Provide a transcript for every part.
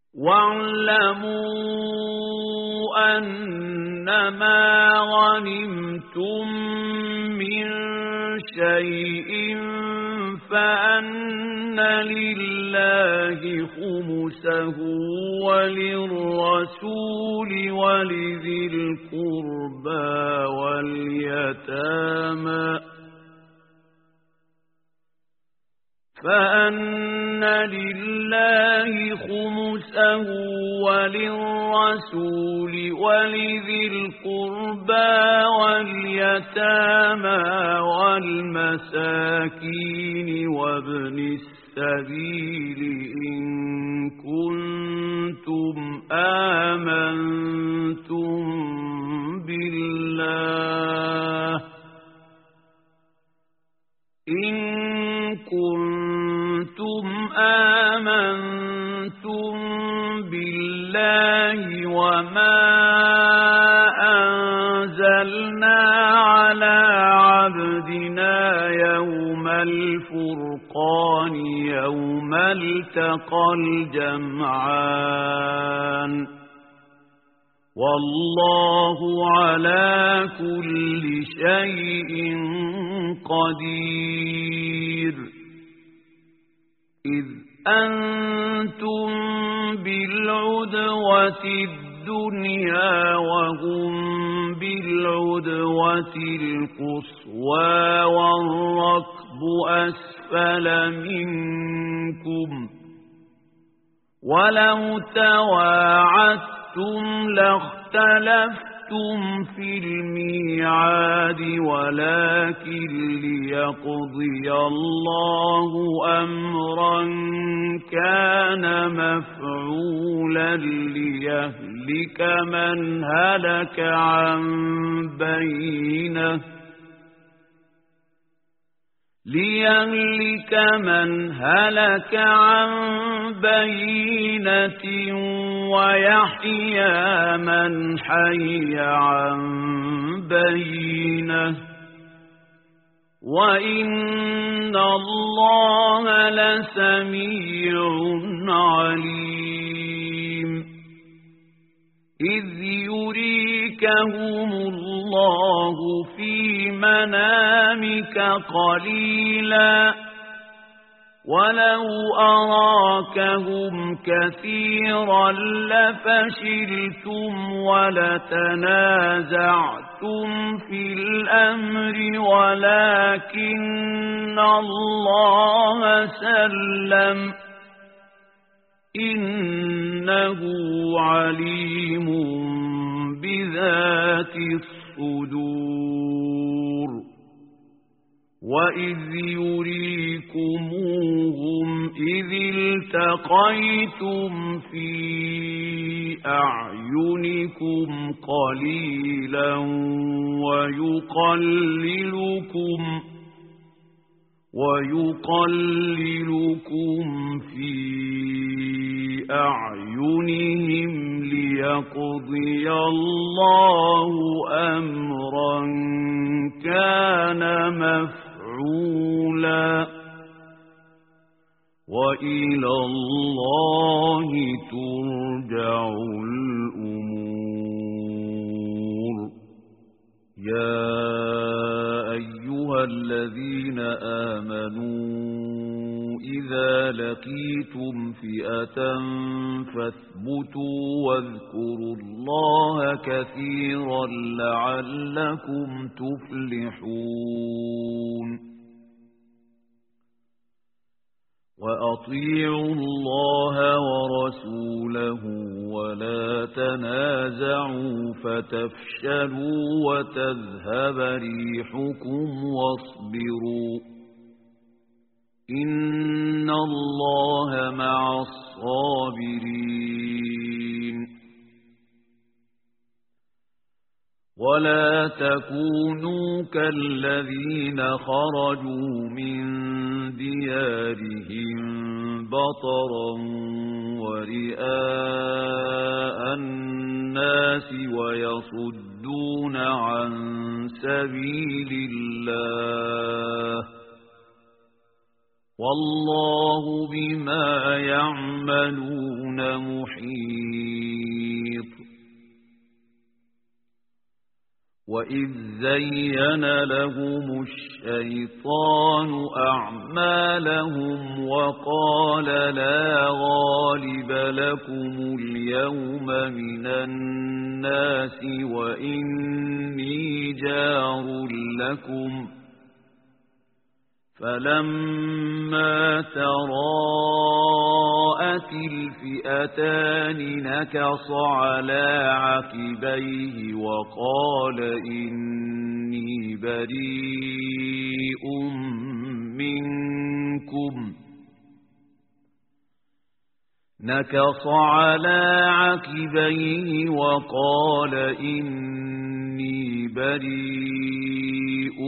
واعلموا أنما غنمتم من شيء فأن لله خمسه وللرسول ولذي القربى واليتامى فأن لله خمسه وللرسول ولذي القربى واليتامى والمساكين وابن السبيل إن كنتم آمنتم بالله وما أنزلنا على عبدنا يوم الفرقان يوم التقى الجمعان والله على كل شيء قدير. إذ أنتم بالعدوة الدنيا وهم بالعدوة القصوى والركب أسفل منكم ولو تواعدتم لاختلفتم في الميعاد ولكن ليقضي الله أمرا كان مفعولا ليهلك من هلك عن بينة ويحيى من حي عن بينة وإن الله لسميع عليم. إذ يريكهم الله في منامك قليلا ولو أراكهم كثيرا لفشلتم ولتنازعتم في الأمر ولكن الله سلم إنه عليم بذات الصدور. وإذ يريكموهم إذ التقيتم في أعينكم قليلا ويقللكم في أعينهم ليقضي الله أمرا كان مفعولا وإلى الله ترجع الأمور. يا أيها الذين آمنوا إذا لقيتم فئة فاثبتوا واذكروا الله كثيرا لعلكم تفلحون. وأطيعوا الله ورسوله ولا تنازعوا فتفشلوا وتذهب ريحكم واصبروا إن الله مع الصابرين. ولا تكونوا كالذين خرجوا من ديارهم بطرا ورئاء الناس ويصدون عن سبيل الله والله بما يعملون محيط وإذ زين لهم الشيطان أعمالهم وقال لا غالب لكم اليوم من الناس وإني جار لكم فلما تراءت الفئتان نكص على عقبيه وقال إني بريء منكم نكص على عقبيه وقال إني بريء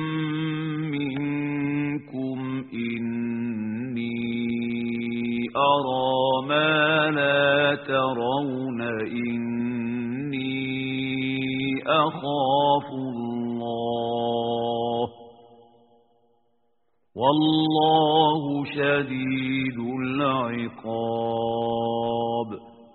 منكم إني أرى ما لا ترون إني أخاف الله والله شديد العقاب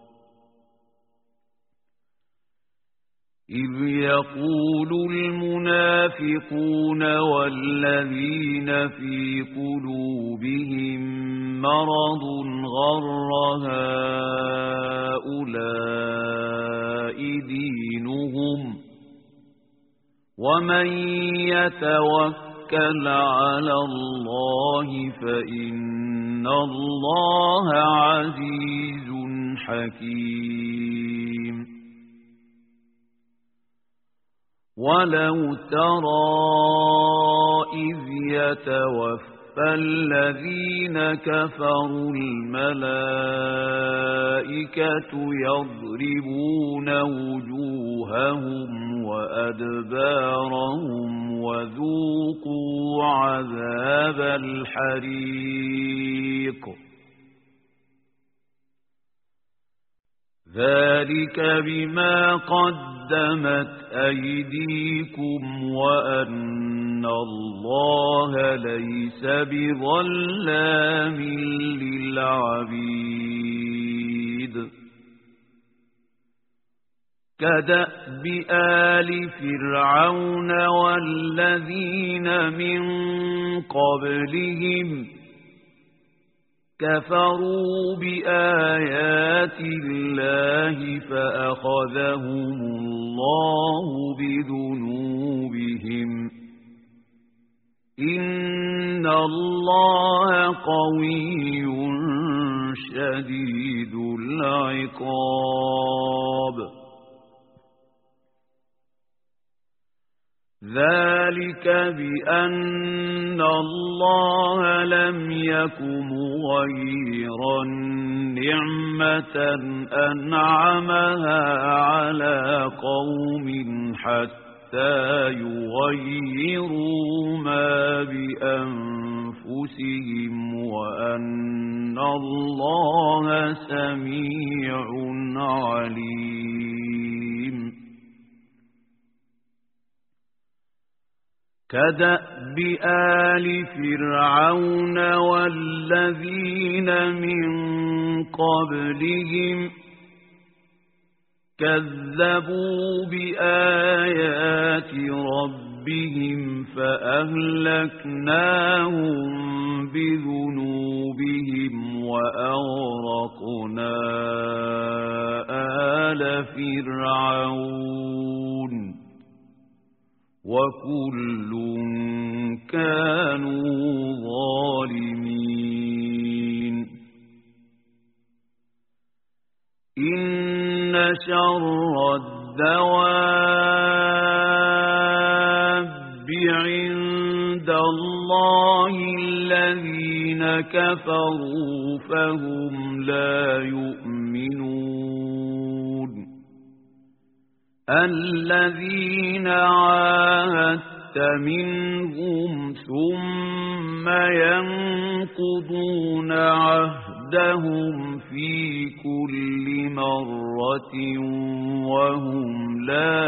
إذ يقول المنافقون والذين في قلوبهم مرض غر هؤلاء دينهم ومن يتوكل على الله فإن الله عزيز حكيم ولو ترى إذ يتوفى الذين كفروا الملائكة يضربون وجوههم وأدبارهم وذوقوا عذاب الحريق ذلك بما قدمت أيديكم وأن الله ليس بظلام للعبيد كدأب آل فرعون والذين من قبلهم كفروا بآيات الله فأخذهم الله بذنوبهم إن الله قوي شديد العقاب ذلك بأن الله لم يك مغيرا نعمة أنعمها على قوم حتى يغيروا ما بأنفسهم وأن الله سميع عليم كدأب آل فرعون والذين من قبلهم كذبوا بآيات ربهم فأهلكناهم بذنوبهم وأغرقنا آل فرعون وكل كانوا ظالمين إن شر الدواب عند الله الذين كفروا فهم لا يؤمنون الذين عاهدت منهم ثم ينقضون عهدهم في كل مرة وهم لا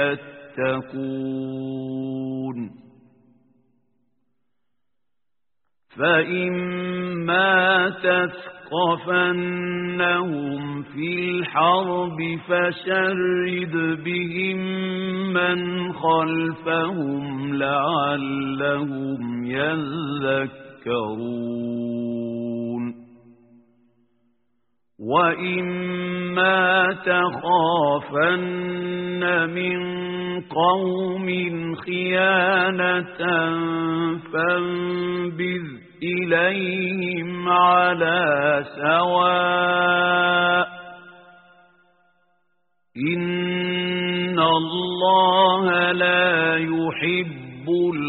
يتقون فإما تثقفون تثقفنهم في الحرب فشرد بهم من خلفهم لعلهم يذكرون وإما تخافن من قوم خيانة فانبذ إليهم على سواء إن الله لا يحب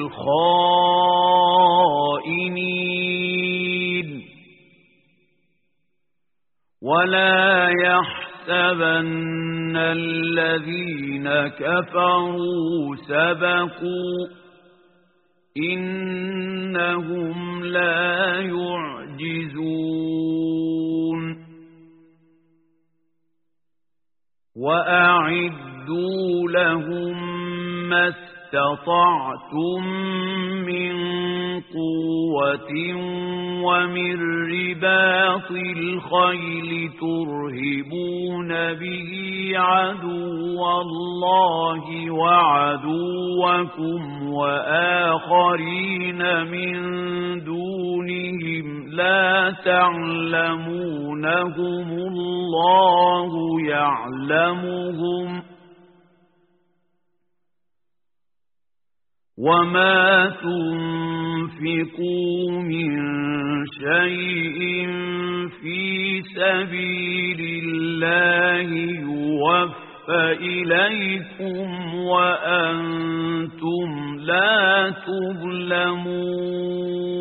الخائنين ولا يحسبن الذين كفروا سبقوا إنهم لا يعجزون وأعدوا لهم ما استطعتم من قوة ومن رباط الخيل ترهبون به عدو الله وعدوكم وآخرين من دونهم لا تعلمونهم الله يعلمهم وما تنفقوا من شيء في سبيل الله يوفى إليكم وأنتم لا تظلمون